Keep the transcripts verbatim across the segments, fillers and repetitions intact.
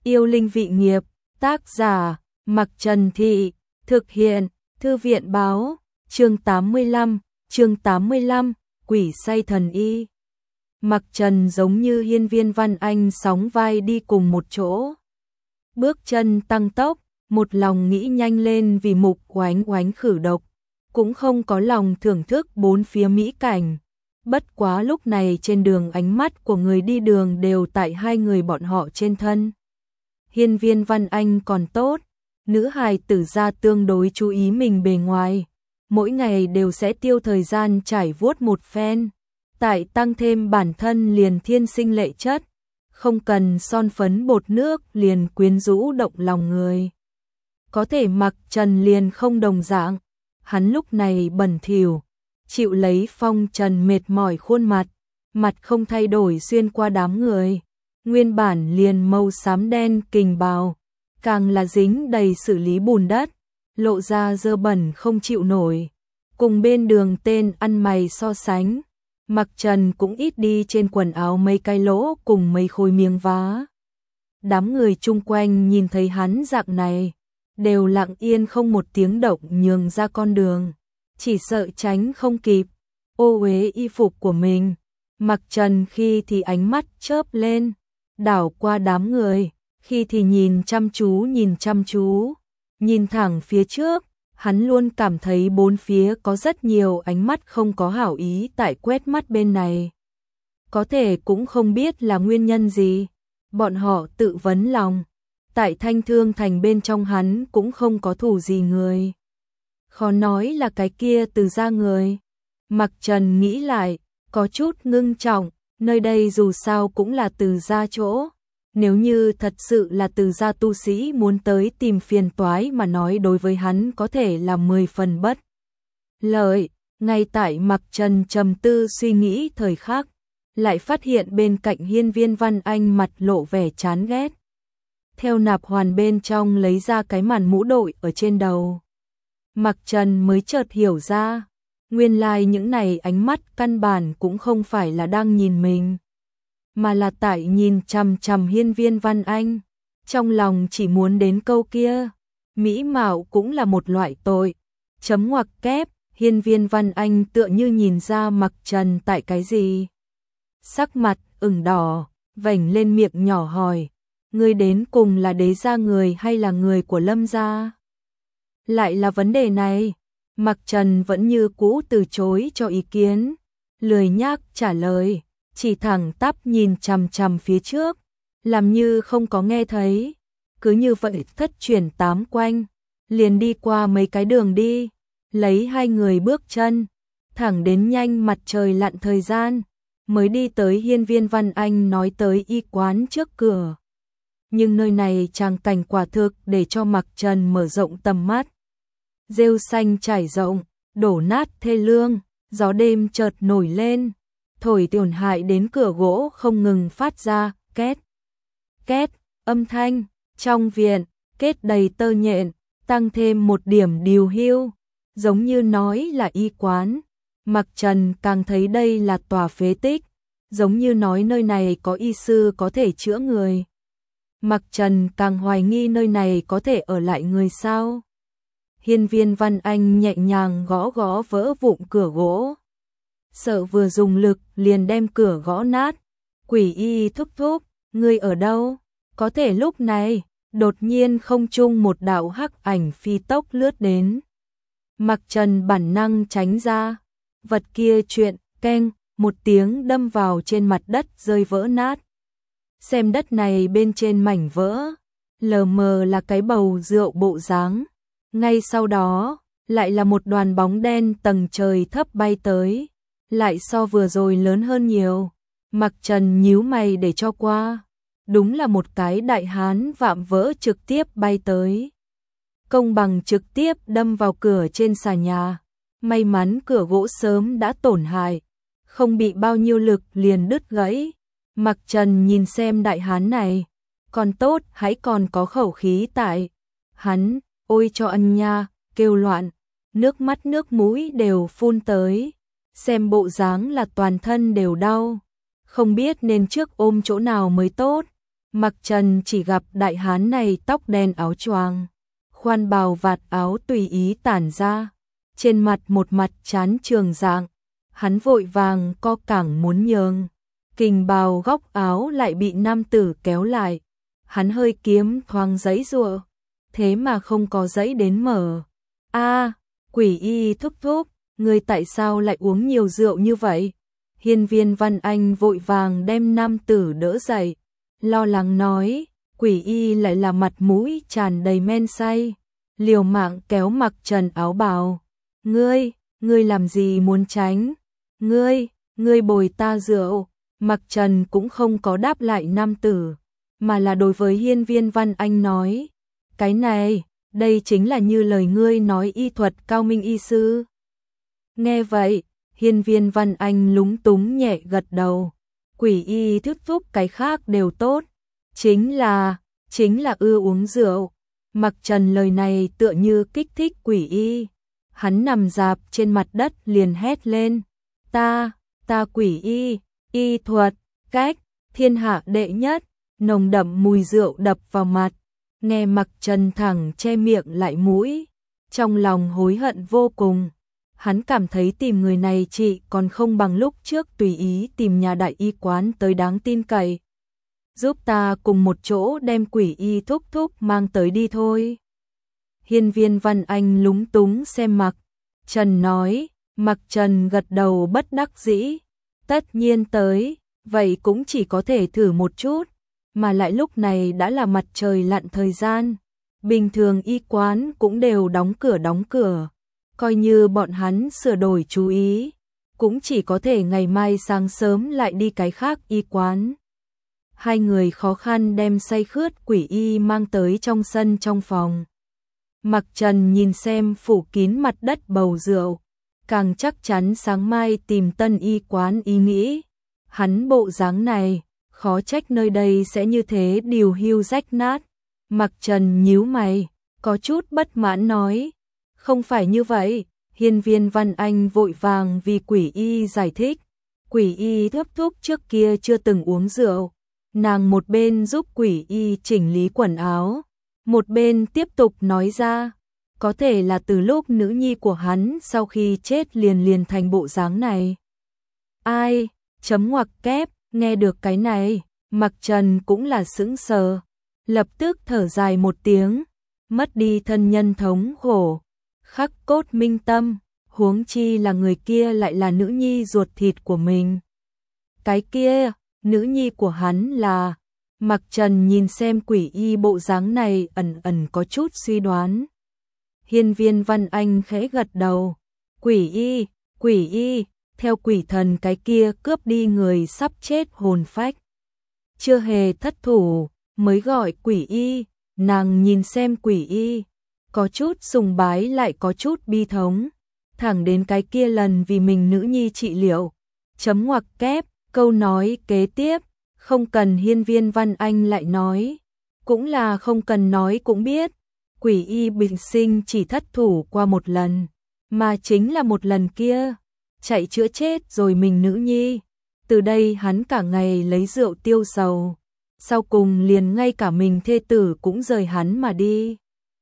Yêu linh vị nghiệp, tác giả, Mặc Trần Thị, thực hiện, Thư viện báo, chương tám mươi lăm, chương tám mươi lăm, quỷ say thần y. Mặc Trần giống như Hiên Viên Văn Anh sóng vai đi cùng một chỗ. Bước chân tăng tốc, một lòng nghĩ nhanh lên vì mục oánh oánh khử độc, cũng không có lòng thưởng thức bốn phía mỹ cảnh. Bất quá lúc này trên đường ánh mắt của người đi đường đều tại hai người bọn họ trên thân. Hiên Viên Văn Anh còn tốt, nữ hài tử gia tương đối chú ý mình bề ngoài, mỗi ngày đều sẽ tiêu thời gian trải vuốt một phen, tại tăng thêm bản thân liền thiên sinh lệ chất, không cần son phấn bột nước liền quyến rũ động lòng người. Có thể Mặc Trần liền không đồng dạng, hắn lúc này bẩn thỉu, chịu lấy phong trần mệt mỏi khuôn mặt, mặt không thay đổi xuyên qua đám người, nguyên bản liền màu xám đen kình bào, càng là dính đầy xử lý bùn đất, lộ ra dơ bẩn không chịu nổi. Cùng bên đường tên ăn mày so sánh, Mặc Trần cũng ít đi trên quần áo mấy cái lỗ cùng mấy khối miếng vá. Đám người chung quanh nhìn thấy hắn dạng này, đều lặng yên không một tiếng động nhường ra con đường, chỉ sợ tránh không kịp, ô uế y phục của mình. Mặc Trần khi thì ánh mắt chớp lên, đảo qua đám người, khi thì nhìn chăm chú nhìn chăm chú, nhìn thẳng phía trước, hắn luôn cảm thấy bốn phía có rất nhiều ánh mắt không có hảo ý tại quét mắt bên này. Có thể cũng không biết là nguyên nhân gì, bọn họ tự vấn lòng, tại Thanh Thương Thành bên trong hắn cũng không có thù gì người. Khó nói là cái kia Từ gia người. Mặc Trần nghĩ lại, có chút ngưng trọng, nơi đây dù sao cũng là Từ gia chỗ. Nếu như thật sự là Từ gia tu sĩ muốn tới tìm phiền toái mà nói đối với hắn có thể là mười phần bất lợi. Ngay tại Mặc Trần trầm tư suy nghĩ thời khắc, lại phát hiện bên cạnh Hiên Viên Văn Anh mặt lộ vẻ chán ghét. Theo nạp hoàn bên trong lấy ra cái màn mũ đội ở trên đầu. Mặc Trần mới chợt hiểu ra, nguyên lai những này ánh mắt căn bản cũng không phải là đang nhìn mình, mà là tại nhìn chằm chằm Hiên Viên Văn Anh, trong lòng chỉ muốn đến câu kia, mỹ mạo cũng là một loại tội. Chấm ngoặc kép, Hiên Viên Văn Anh tựa như nhìn ra Mặc Trần tại cái gì. Sắc mặt ửng đỏ, vểnh lên miệng nhỏ hỏi, ngươi đến cùng là Đế gia người hay là người của Lâm gia? Lại là vấn đề này, Mặc Trần vẫn như cũ từ chối cho ý kiến, lười nhác trả lời, chỉ thẳng tắp nhìn chằm chằm phía trước, làm như không có nghe thấy. Cứ như vậy thất chuyển tám quanh, liền đi qua mấy cái đường đi, lấy hai người bước chân, thẳng đến nhanh mặt trời lặn thời gian, mới đi tới Hiên Viên Văn Anh nói tới y quán trước cửa. Nhưng nơi này tràng cảnh quả thực để cho Mặc Trần mở rộng tầm mắt. Rêu xanh trải rộng, đổ nát thê lương, gió đêm chợt nổi lên, thổi tổn hại đến cửa gỗ không ngừng phát ra két, két, âm thanh. Trong viện, kết đầy tơ nhện, tăng thêm một điểm điều hưu, giống như nói là y quán. Mặc Trần càng thấy đây là tòa phế tích, giống như nói nơi này có y sư có thể chữa người. Mặc Trần càng hoài nghi nơi này có thể ở lại người sao. Hiên Viên Văn Anh nhẹ nhàng gõ gõ vỡ vụn cửa gỗ, sợ vừa dùng lực liền đem cửa gõ nát. Quỷ y thúc thúc, ngươi ở đâu? Có thể lúc này, đột nhiên không trung một đạo hắc ảnh phi tốc lướt đến. Mặc Trần bản năng tránh ra, vật kia chuyện, keng, một tiếng đâm vào trên mặt đất rơi vỡ nát. Xem đất này bên trên mảnh vỡ, lờ mờ là cái bầu rượu bộ dáng. Ngay sau đó, lại là một đoàn bóng đen tầng trời thấp bay tới, lại so vừa rồi lớn hơn nhiều. Mặc Trần nhíu mày để cho qua. Đúng là một cái đại hán vạm vỡ trực tiếp bay tới. Công bằng trực tiếp đâm vào cửa trên xà nhà. May mắn cửa gỗ sớm đã tổn hại, không bị bao nhiêu lực liền đứt gãy. Mặc Trần nhìn xem đại hán này, còn tốt hãy còn có khẩu khí tại. Hắn, ôi cho ăn nha, kêu loạn, nước mắt nước mũi đều phun tới. Xem bộ dáng là toàn thân đều đau, không biết nên trước ôm chỗ nào mới tốt. Mặc Trần chỉ gặp đại hán này tóc đen áo choàng, khoan bào vạt áo tùy ý tản ra, trên mặt một mặt chán trường dạng, hắn vội vàng co cẳng muốn nhường, kình bào góc áo lại bị nam tử kéo lại, hắn hơi kiếm thoáng giãy giụa, thế mà không có giãy đến mở. A, Quỷ Y thúc thúc, ngươi tại sao lại uống nhiều rượu như vậy? Hiên Viên Văn Anh vội vàng đem nam tử đỡ dậy, lo lắng nói, Quỷ Y lại là mặt mũi tràn đầy men say, liều mạng kéo Mặc Trần áo bào. Ngươi, ngươi làm gì muốn tránh? Ngươi, ngươi bồi ta rượu. Mặc Trần cũng không có đáp lại nam tử, mà là đối với Hiên Viên Văn Anh nói, cái này, đây chính là như lời ngươi nói y thuật cao minh y sư. Nghe vậy, Hiên Viên Văn Anh lúng túng nhẹ gật đầu, Quỷ Y thúc thúc cái khác đều tốt, chính là, chính là ưa uống rượu. Mặc Trần lời này tựa như kích thích Quỷ Y, hắn nằm rạp trên mặt đất liền hét lên, ta, ta Quỷ Y, y thuật, cách, thiên hạ đệ nhất, nồng đậm mùi rượu đập vào mặt, nghe Mặc Trần thẳng che miệng lại mũi, trong lòng hối hận vô cùng. Hắn cảm thấy tìm người này chị còn không bằng lúc trước tùy ý tìm nhà đại y quán tới đáng tin cậy. Giúp ta cùng một chỗ đem Quỷ Y thúc thúc mang tới đi thôi. Hiên Viên Văn Anh lúng túng xem Mặc Trần nói, Mặc Trần gật đầu bất đắc dĩ, tất nhiên tới, vậy cũng chỉ có thể thử một chút, mà lại lúc này đã là mặt trời lặn thời gian, bình thường y quán cũng đều đóng cửa đóng cửa. Coi như bọn hắn sửa đổi chú ý, cũng chỉ có thể ngày mai sáng sớm lại đi cái khác y quán. Hai người khó khăn đem say khướt Quỷ Y mang tới trong sân trong phòng. Mặc Trần nhìn xem phủ kín mặt đất bầu rượu, càng chắc chắn sáng mai tìm tân y quán ý nghĩ. Hắn bộ dáng này, khó trách nơi đây sẽ như thế điều hưu rách nát. Mặc Trần nhíu mày, có chút bất mãn nói. Không phải như vậy, Hiên Viên Văn Anh vội vàng vì Quỷ Y giải thích. Quỷ Y thúc thúc trước kia chưa từng uống rượu. Nàng một bên giúp Quỷ Y chỉnh lý quần áo, một bên tiếp tục nói ra. Có thể là từ lúc nữ nhi của hắn sau khi chết liền liền thành bộ dáng này. Ai, chấm ngoặc kép, nghe được cái này, Mặc Trần cũng là sững sờ. Lập tức thở dài một tiếng, mất đi thân nhân thống khổ. Khắc cốt minh tâm, huống chi là người kia lại là nữ nhi ruột thịt của mình. Cái kia, nữ nhi của hắn là, Mặc Trần nhìn xem Quỷ Y bộ dáng này ẩn ẩn có chút suy đoán. Hiên Viên Văn Anh khẽ gật đầu, Quỷ Y, Quỷ Y, theo quỷ thần cái kia cướp đi người sắp chết hồn phách. Chưa hề thất thủ, mới gọi Quỷ Y, nàng nhìn xem Quỷ Y. Có chút sùng bái lại có chút bi thống, thẳng đến cái kia lần vì mình nữ nhi trị liệu. Chấm ngoặc kép, câu nói kế tiếp, không cần Hiên Viên Văn Anh lại nói, cũng là không cần nói cũng biết, Quỷ Y bình sinh chỉ thất thủ qua một lần, mà chính là một lần kia, chạy chữa chết rồi mình nữ nhi. Từ đây hắn cả ngày lấy rượu tiêu sầu, sau cùng liền ngay cả mình thê tử cũng rời hắn mà đi.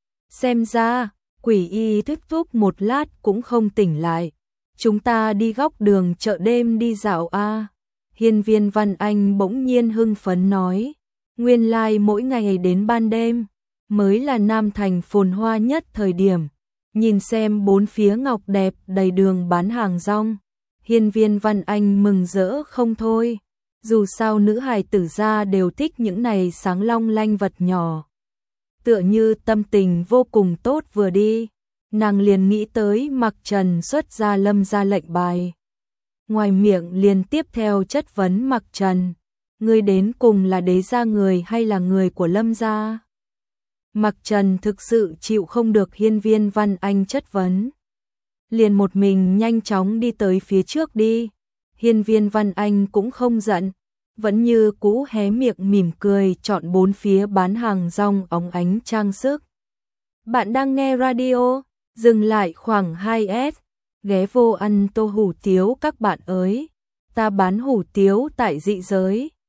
Xem ra, Quỷ Y thức thúc một lát cũng không tỉnh lại. Chúng ta đi góc đường chợ đêm đi dạo a. Hiên Viên Văn Anh bỗng nhiên hưng phấn nói. Nguyên lai like mỗi ngày đến ban đêm, mới là Nam Thành phồn hoa nhất thời điểm. Nhìn xem bốn phía ngọc đẹp đầy đường bán hàng rong. Hiên Viên Văn Anh mừng rỡ không thôi. Dù sao nữ hài tử gia đều thích những này sáng long lanh vật nhỏ. Tựa như tâm tình vô cùng tốt vừa đi, nàng liền nghĩ tới Mặc Trần xuất ra Lâm gia lệnh bài. Ngoài miệng liền tiếp theo chất vấn Mặc Trần, ngươi đến cùng là đế gia người hay là người của Lâm gia? Mặc Trần thực sự chịu không được Hiên Viên Văn Anh chất vấn, liền một mình nhanh chóng đi tới phía trước đi. Hiên Viên Văn Anh cũng không giận, vẫn như cũ hé miệng mỉm cười chọn bốn phía bán hàng rong óng ánh trang sức. Bạn đang nghe radio, dừng lại khoảng hai S, ghé vô ăn tô hủ tiếu các bạn ơi, ta bán hủ tiếu tại dị giới.